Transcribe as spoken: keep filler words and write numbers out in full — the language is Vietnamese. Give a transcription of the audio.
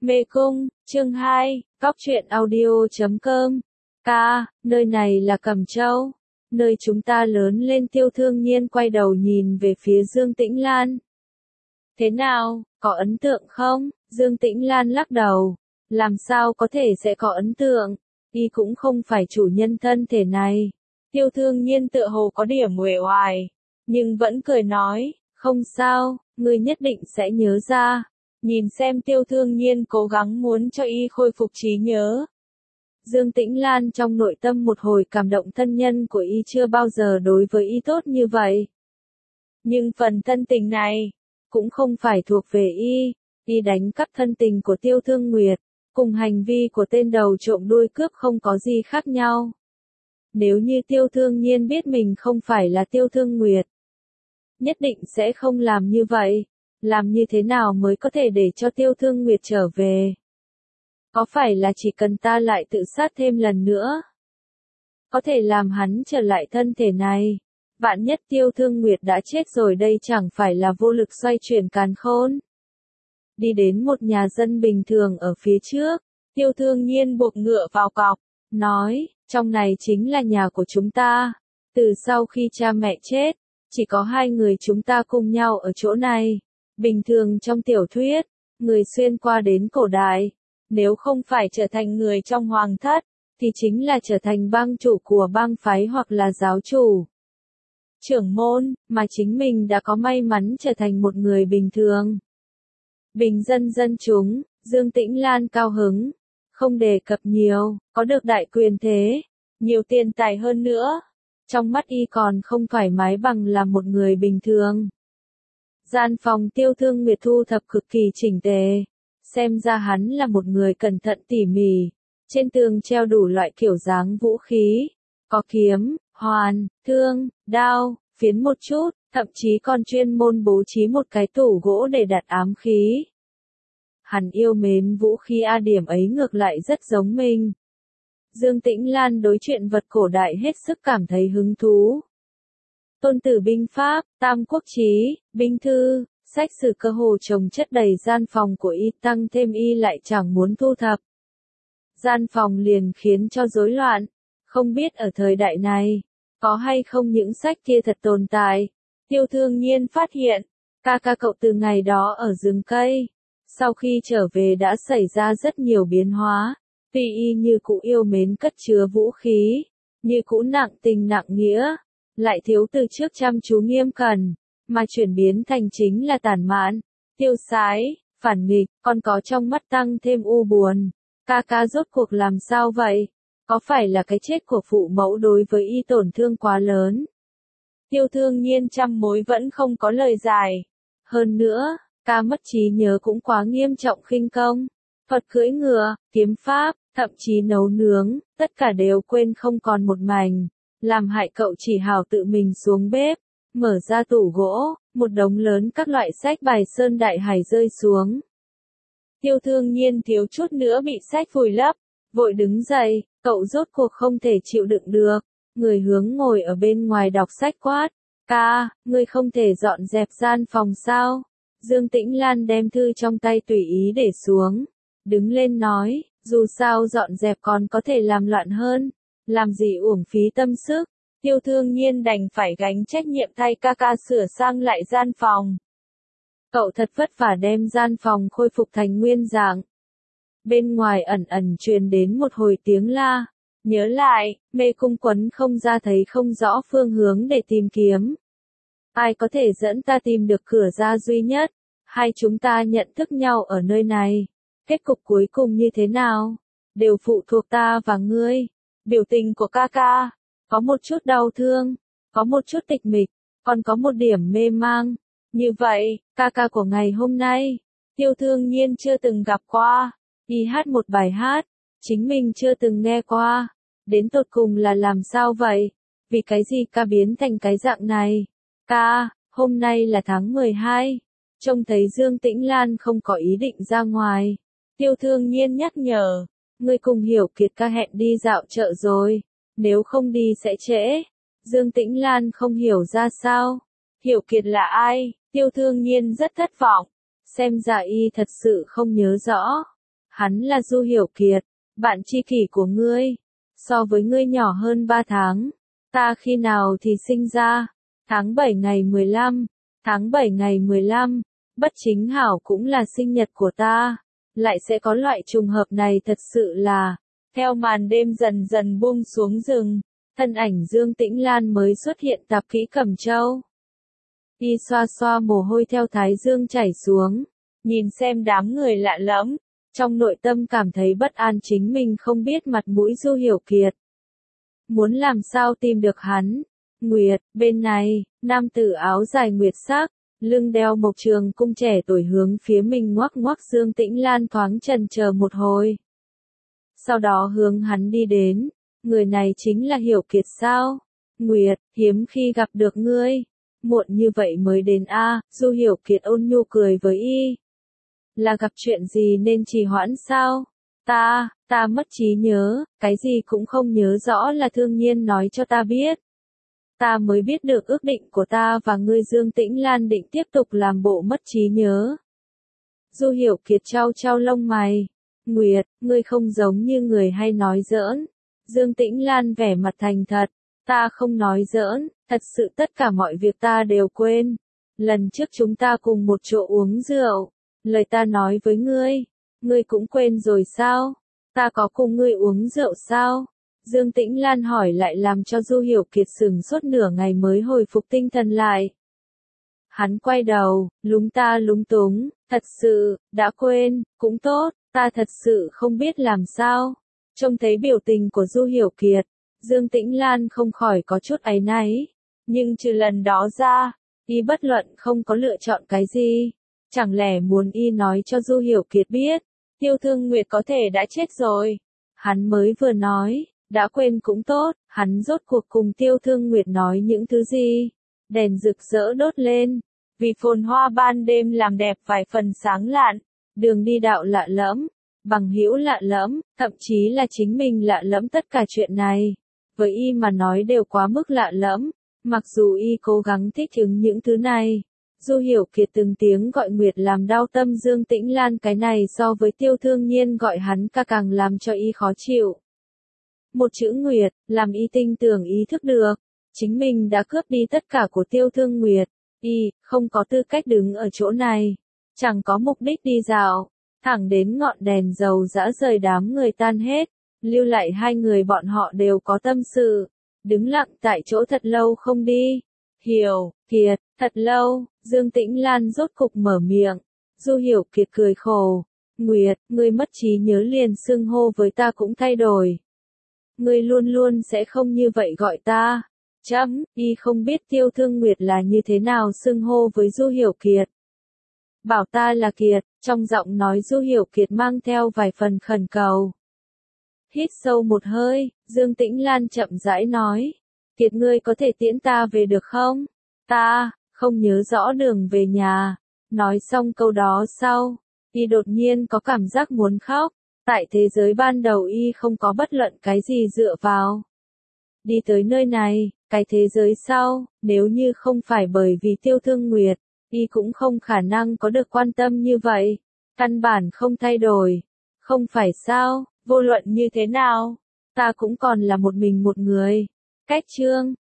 Mê Cung, chương hai, Góc truyện audio chấm com. Ca, nơi này là Cẩm Châu, nơi chúng ta lớn lên. Tiêu Thương Nhiên quay đầu nhìn về phía Dương Tĩnh Lan. Thế nào, có ấn tượng không? Dương Tĩnh Lan lắc đầu. Làm sao có thể sẽ có ấn tượng? Y cũng không phải chủ nhân thân thể này. Tiêu Thương Nhiên tựa hồ có điểm uể oải, nhưng vẫn cười nói, không sao, ngươi nhất định sẽ nhớ ra. Nhìn xem Tiêu Thương Nhiên cố gắng muốn cho y khôi phục trí nhớ. Dương Tĩnh Lan trong nội tâm một hồi cảm động, thân nhân của y chưa bao giờ đối với y tốt như vậy. Nhưng phần thân tình này, cũng không phải thuộc về y. Y đánh cắp thân tình của Tiêu Thương Nguyệt, cùng hành vi của tên đầu trộm đuôi cướp không có gì khác nhau. Nếu như Tiêu Thương Nhiên biết mình không phải là Tiêu Thương Nguyệt, nhất định sẽ không làm như vậy. Làm như thế nào mới có thể để cho Tiêu Thương Nguyệt trở về? Có phải là chỉ cần ta lại tự sát thêm lần nữa, có thể làm hắn trở lại thân thể này? Vạn nhất Tiêu Thương Nguyệt đã chết rồi, đây chẳng phải là vô lực xoay chuyển càn khôn? Đi đến một nhà dân bình thường ở phía trước, Tiêu Thương Nhiên buộc ngựa vào cọc, nói, trong này chính là nhà của chúng ta. Từ sau khi cha mẹ chết, chỉ có hai người chúng ta cùng nhau ở chỗ này. Bình thường trong tiểu thuyết, người xuyên qua đến cổ đại, nếu không phải trở thành người trong hoàng thất, thì chính là trở thành bang chủ của bang phái hoặc là giáo chủ, trưởng môn, mà chính mình đã có may mắn trở thành một người bình thường. Bình dân dân chúng, Dương Tĩnh Lan cao hứng, không đề cập nhiều, có được đại quyền thế, nhiều tiền tài hơn nữa. Trong mắt y còn không thoải mái bằng là một người bình thường. Gian phòng Tiêu Thương Nguyệt thu thập cực kỳ chỉnh tề, xem ra hắn là một người cẩn thận tỉ mỉ. Trên tường treo đủ loại kiểu dáng vũ khí, có kiếm, hoàn, thương, đao, phiến một chút, thậm chí còn chuyên môn bố trí một cái tủ gỗ để đặt ám khí. Hắn yêu mến vũ khí, a điểm ấy ngược lại rất giống mình. Dương Tĩnh Lan đối chuyện vật cổ đại hết sức cảm thấy hứng thú. Tôn tử binh pháp, tam quốc chí, binh thư, sách sử cơ hồ chồng chất đầy gian phòng của y, tăng thêm y lại chẳng muốn thu thập. Gian phòng liền khiến cho rối loạn, không biết ở thời đại này, có hay không những sách kia thật tồn tại. Tiêu Thương Nhiên phát hiện, ca ca cậu từ ngày đó ở rừng cây, sau khi trở về đã xảy ra rất nhiều biến hóa. Tuy y như cũ yêu mến cất chứa vũ khí, như cũ nặng tình nặng nghĩa, lại thiếu từ trước chăm chú nghiêm cẩn, mà chuyển biến thành chính là tàn mạn, tiêu sái, phản nghịch, còn có trong mắt tăng thêm u buồn. Ca ca rốt cuộc làm sao vậy? Có phải là cái chết của phụ mẫu đối với y tổn thương quá lớn? Tiêu Thương Nhiên trăm mối vẫn không có lời giải. Hơn nữa, ca mất trí nhớ cũng quá nghiêm trọng, khinh công, thuật cưỡi ngựa, kiếm pháp, thậm chí nấu nướng, tất cả đều quên không còn một mảnh, làm hại cậu chỉ hào tự mình xuống bếp, mở ra tủ gỗ, một đống lớn các loại sách bài sơn đại hải rơi xuống. Tiêu Thương Nhiên thiếu chút nữa bị sách vùi lấp, vội đứng dậy, cậu rốt cuộc không thể chịu đựng được, người hướng ngồi ở bên ngoài đọc sách quát, ca, ngươi không thể dọn dẹp gian phòng sao? Dương Tĩnh Lan đem thư trong tay tùy ý để xuống, đứng lên nói, dù sao dọn dẹp còn có thể làm loạn hơn, làm gì uổng phí tâm sức. Tiêu Thương Nhiên đành phải gánh trách nhiệm thay ca ca sửa sang lại gian phòng. Cậu thật vất vả đem gian phòng khôi phục thành nguyên dạng. Bên ngoài ẩn ẩn truyền đến một hồi tiếng la, nhớ lại, Mê Cung quấn không ra, thấy không rõ phương hướng để tìm kiếm. Ai có thể dẫn ta tìm được cửa ra duy nhất? Hai chúng ta nhận thức nhau ở nơi này, kết cục cuối cùng như thế nào, đều phụ thuộc ta và ngươi. Biểu tình của ca ca, có một chút đau thương, có một chút tịch mịch, còn có một điểm mê mang. Như vậy, ca ca của ngày hôm nay, Tiêu Thương Nhiên chưa từng gặp qua, y hát một bài hát, chính mình chưa từng nghe qua, đến tột cùng là làm sao vậy? Vì cái gì ca biến thành cái dạng này? Ca, hôm nay là tháng mười hai, trông thấy Dương Tĩnh Lan không có ý định ra ngoài. Tiêu Thương Nhiên nhắc nhở, ngươi cùng Hiểu Kiệt ca hẹn đi dạo chợ rồi, nếu không đi sẽ trễ. Dương Tĩnh Lan không hiểu ra sao. Hiểu Kiệt là ai? Tiêu Thương Nhiên rất thất vọng, xem ra y thật sự không nhớ rõ. Hắn là Du Hiểu Kiệt, bạn tri kỷ của ngươi. So với ngươi nhỏ hơn ba tháng. Ta khi nào thì sinh ra? Tháng bảy ngày mười lăm. Tháng bảy ngày mười lăm. Bất chính hảo cũng là sinh nhật của ta. Lại sẽ có loại trùng hợp này thật sự là. Theo màn đêm dần dần buông xuống rừng, thân ảnh Dương Tĩnh Lan mới xuất hiện tạp kỹ Cẩm Châu. Y xoa xoa mồ hôi theo thái dương chảy xuống, nhìn xem đám người lạ lẫm, trong nội tâm cảm thấy bất an chính mình không biết mặt mũi Du Hiểu Kiệt. Muốn làm sao tìm được hắn? Nguyệt, bên này, nam tử áo dài nguyệt sắc, lưng đeo mộc trường cung trẻ tuổi hướng phía mình ngoắc ngoắc. Dương Tĩnh Lan thoáng chần chờ một hồi. Sau đó hướng hắn đi đến, người này chính là Hiểu Kiệt sao? Nguyệt, hiếm khi gặp được ngươi. Muộn như vậy mới đến a. À, Du Hiểu Kiệt ôn nhu cười với y. Là gặp chuyện gì nên trì hoãn sao? Ta, ta mất trí nhớ, cái gì cũng không nhớ rõ là Thương Nhiên nói cho ta biết. Ta mới biết được ước định của ta và ngươi. Dương Tĩnh Lan định tiếp tục làm bộ mất trí nhớ. Du Hiểu Kiệt trao trao lông mày. Nguyệt, ngươi không giống như người hay nói giỡn. Dương Tĩnh Lan vẻ mặt thành thật. Ta không nói giỡn, thật sự tất cả mọi việc ta đều quên. Lần trước chúng ta cùng một chỗ uống rượu, lời ta nói với ngươi, ngươi cũng quên rồi sao? Ta có cùng ngươi uống rượu sao? Dương Tĩnh Lan hỏi lại làm cho Du Hiểu Kiệt sửng sốt nửa ngày mới hồi phục tinh thần lại. Hắn quay đầu, lúng ta lúng túng, thật sự, đã quên, cũng tốt, ta thật sự không biết làm sao. Trông thấy biểu tình của Du Hiểu Kiệt, Dương Tĩnh Lan không khỏi có chút áy náy, nhưng trừ lần đó ra, y bất luận không có lựa chọn cái gì. Chẳng lẽ muốn y nói cho Du Hiểu Kiệt biết, Tiêu Thương Nguyệt có thể đã chết rồi. Hắn mới vừa nói, đã quên cũng tốt, hắn rốt cuộc cùng Tiêu Thương Nguyệt nói những thứ gì. Đèn rực rỡ đốt lên, vì phồn hoa ban đêm làm đẹp vài phần sáng lạn, đường đi đạo lạ lẫm, bằng hữu lạ lẫm, thậm chí là chính mình lạ lẫm. Tất cả chuyện này, với y mà nói đều quá mức lạ lẫm, mặc dù y cố gắng thích ứng những thứ này. Du Hiểu Kiệt từng tiếng gọi Nguyệt làm đau tâm Dương Tĩnh Lan, cái này so với Tiêu Thương Nhiên gọi hắn ca càng làm cho y khó chịu. Một chữ Nguyệt, làm y tinh tưởng ý thức được, chính mình đã cướp đi tất cả của Tiêu Thương Nguyệt, y không có tư cách đứng ở chỗ này, chẳng có mục đích đi dạo, thẳng đến ngọn đèn dầu dã rời đám người tan hết, lưu lại hai người bọn họ đều có tâm sự, đứng lặng tại chỗ thật lâu không đi. Hiểu Kiệt, thật lâu, Dương Tĩnh Lan rốt cục mở miệng. Du Hiểu Kiệt cười khổ. Nguyệt, ngươi mất trí nhớ liền xưng hô với ta cũng thay đổi. Ngươi luôn luôn sẽ không như vậy gọi ta. Chấm, y không biết Tiêu Thương Nguyệt là như thế nào xưng hô với Du Hiểu Kiệt. Bảo ta là Kiệt, trong giọng nói Du Hiểu Kiệt mang theo vài phần khẩn cầu. Hít sâu một hơi, Dương Tĩnh Lan chậm rãi nói. Kiệt, ngươi có thể tiễn ta về được không? Ta, không nhớ rõ đường về nhà. Nói xong câu đó sau, y đột nhiên có cảm giác muốn khóc. Tại thế giới ban đầu y không có bất luận cái gì dựa vào. Đi tới nơi này, cái thế giới sau, nếu như không phải bởi vì Tiêu Thương Nguyệt, y cũng không khả năng có được quan tâm như vậy. Căn bản không thay đổi. Không phải sao, vô luận như thế nào, ta cũng còn là một mình một người. Cách chương